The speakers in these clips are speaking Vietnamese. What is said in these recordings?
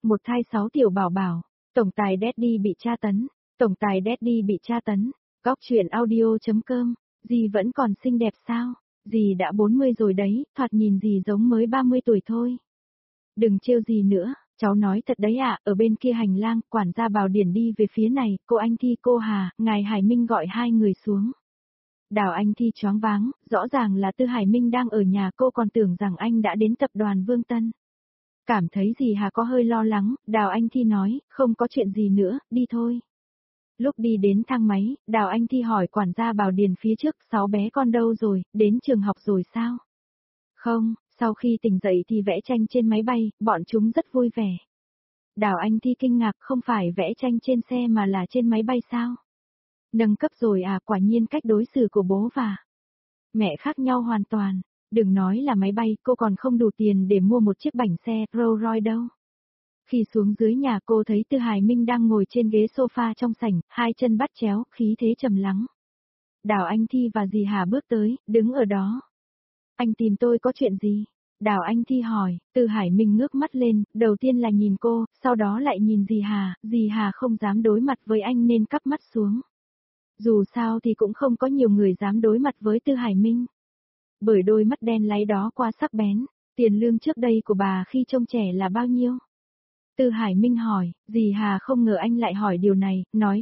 Một thai 6 tiểu bảo bảo, tổng tài Daddy bị tra tấn, tổng tài Daddy bị tra tấn, Góc truyện audio.com, dì vẫn còn xinh đẹp sao, dì đã 40 rồi đấy, thoạt nhìn dì giống mới 30 tuổi thôi. Đừng trêu dì nữa, cháu nói thật đấy ạ, ở bên kia hành lang, quản gia Bảo Điển đi về phía này, cô Anh Thi cô Hà, ngài Hải Minh gọi hai người xuống. Đào Anh Thi choáng váng, rõ ràng là Tư Hải Minh đang ở nhà, cô còn tưởng rằng anh đã đến tập đoàn Vương Tân. Cảm thấy dì Hà có hơi lo lắng, Đào Anh Thi nói, không có chuyện gì nữa, đi thôi. Lúc đi đến thang máy, Đào Anh Thi hỏi quản gia Bảo Điền phía trước, 6 bé con đâu rồi, đến trường học rồi sao? Không, sau khi tỉnh dậy thì vẽ tranh trên máy bay, bọn chúng rất vui vẻ. Đào Anh Thi kinh ngạc, không phải vẽ tranh trên xe mà là trên máy bay sao? Nâng cấp rồi à, quả nhiên cách đối xử của bố và mẹ khác nhau hoàn toàn. Đừng nói là máy bay, cô còn không đủ tiền để mua một chiếc bánh xe Rolls Royce đâu. Khi xuống dưới nhà cô thấy Tư Hải Minh đang ngồi trên ghế sofa trong sảnh, hai chân bắt chéo, khí thế trầm lắng. Đào Anh Thi và dì Hà bước tới, đứng ở đó. Anh tìm tôi có chuyện gì? Đào Anh Thi hỏi, Tư Hải Minh ngước mắt lên, đầu tiên là nhìn cô, sau đó lại nhìn dì Hà không dám đối mặt với anh nên cắp mắt xuống. Dù sao thì cũng không có nhiều người dám đối mặt với Tư Hải Minh. Bởi đôi mắt đen láy đó qua sắc bén, tiền lương trước đây của bà khi trông trẻ là bao nhiêu? Tư Hải Minh hỏi, dì Hà không ngờ anh lại hỏi điều này, nói,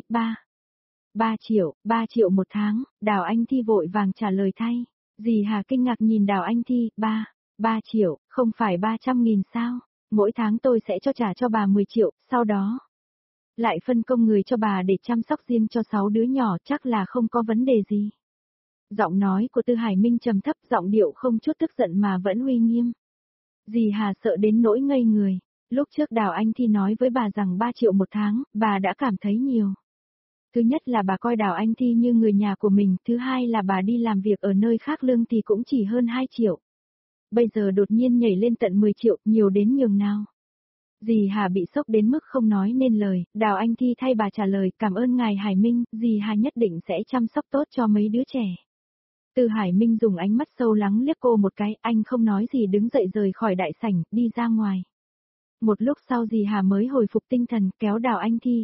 3 triệu một tháng, Đào Anh Thi vội vàng trả lời thay. Dì Hà kinh ngạc nhìn Đào Anh Thi, 3 triệu, không phải 300.000 sao? Mỗi tháng tôi sẽ trả cho bà 10 triệu, sau đó lại phân công người cho bà để chăm sóc riêng cho 6 đứa nhỏ, chắc là không có vấn đề gì. Giọng nói của Tư Hải Minh trầm thấp, giọng điệu không chút tức giận mà vẫn uy nghiêm. Dì Hà sợ đến nỗi ngây người. Lúc trước Đào Anh Thi nói với bà rằng 3 triệu một tháng, bà đã cảm thấy nhiều. Thứ nhất là bà coi Đào Anh Thi như người nhà của mình, thứ hai là bà đi làm việc ở nơi khác lương thì cũng chỉ hơn 2 triệu. Bây giờ đột nhiên nhảy lên tận 10 triệu, nhiều đến nhường nào. Dì Hà bị sốc đến mức không nói nên lời, Đào Anh Thi thay bà trả lời, cảm ơn ngài Hải Minh, dì Hà nhất định sẽ chăm sóc tốt cho mấy đứa trẻ. Tư Hải Minh dùng ánh mắt sâu lắng liếc cô một cái, anh không nói gì đứng dậy rời khỏi đại sảnh, đi ra ngoài. Một lúc sau dì Hà mới hồi phục tinh thần, kéo Đào Anh Thi,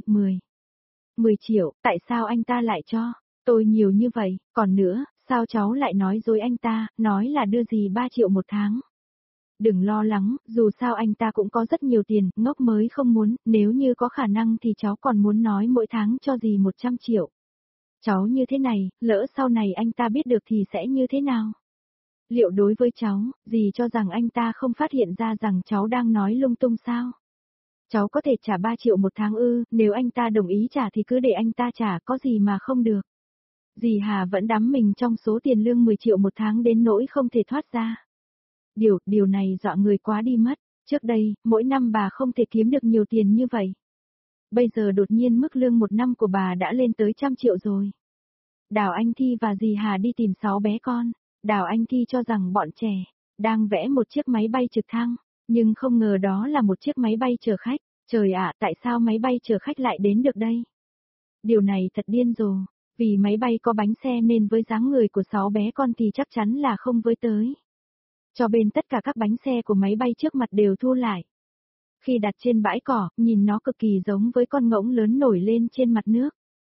10 triệu, tại sao anh ta lại cho tôi nhiều như vậy, còn nữa, sao cháu lại nói dối anh ta, nói là đưa dì 3 triệu một tháng. Đừng lo lắng, dù sao anh ta cũng có rất nhiều tiền, ngốc mới không muốn, nếu như có khả năng thì cháu còn muốn nói mỗi tháng cho dì 100 triệu. Cháu như thế này, lỡ sau này anh ta biết được thì sẽ như thế nào? Liệu đối với cháu, dì cho rằng anh ta không phát hiện ra rằng cháu đang nói lung tung sao? Cháu có thể trả 3 triệu một tháng ư, nếu anh ta đồng ý trả thì cứ để anh ta trả, có gì mà không được. Dì Hà vẫn đắm mình trong số tiền lương 10 triệu một tháng đến nỗi không thể thoát ra. Điều này dọa người quá đi mất, trước đây, mỗi năm bà không thể kiếm được nhiều tiền như vậy. Bây giờ đột nhiên mức lương một năm của bà đã lên tới 100 triệu rồi. Đào Anh Thi và dì Hà đi tìm 6 bé con. Đào Anh Thi cho rằng bọn trẻ đang vẽ một chiếc máy bay trực thăng, nhưng không ngờ đó là một chiếc máy bay chở khách. Trời ạ, tại sao máy bay chở khách lại đến được đây? Điều này thật điên rồ, vì máy bay có bánh xe nên với dáng người của 6 bé con thì chắc chắn là không với tới. Cho bên tất cả các bánh xe của máy bay trước mặt đều thu lại. Khi đặt trên bãi cỏ, nhìn nó cực kỳ giống với con ngỗng lớn nổi lên trên mặt nước.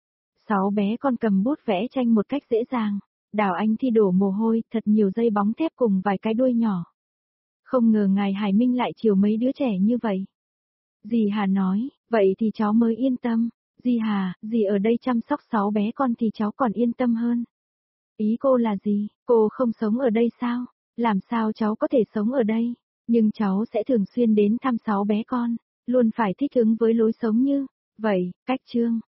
6 bé con cầm bút vẽ tranh một cách dễ dàng. Đào Anh Thi đổ mồ hôi, thật nhiều dây bóng thép cùng vài cái đuôi nhỏ. Không ngờ ngài Hải Minh lại chiều mấy đứa trẻ như vậy. Dì Hà nói, vậy thì cháu mới yên tâm. Dì Hà, dì ở đây chăm sóc 6 bé con thì cháu còn yên tâm hơn. Ý cô là gì, cô không sống ở đây sao? Làm sao cháu có thể sống ở đây? Nhưng cháu sẽ thường xuyên đến thăm 6 bé con, luôn phải thích ứng với lối sống như vậy, cách chương.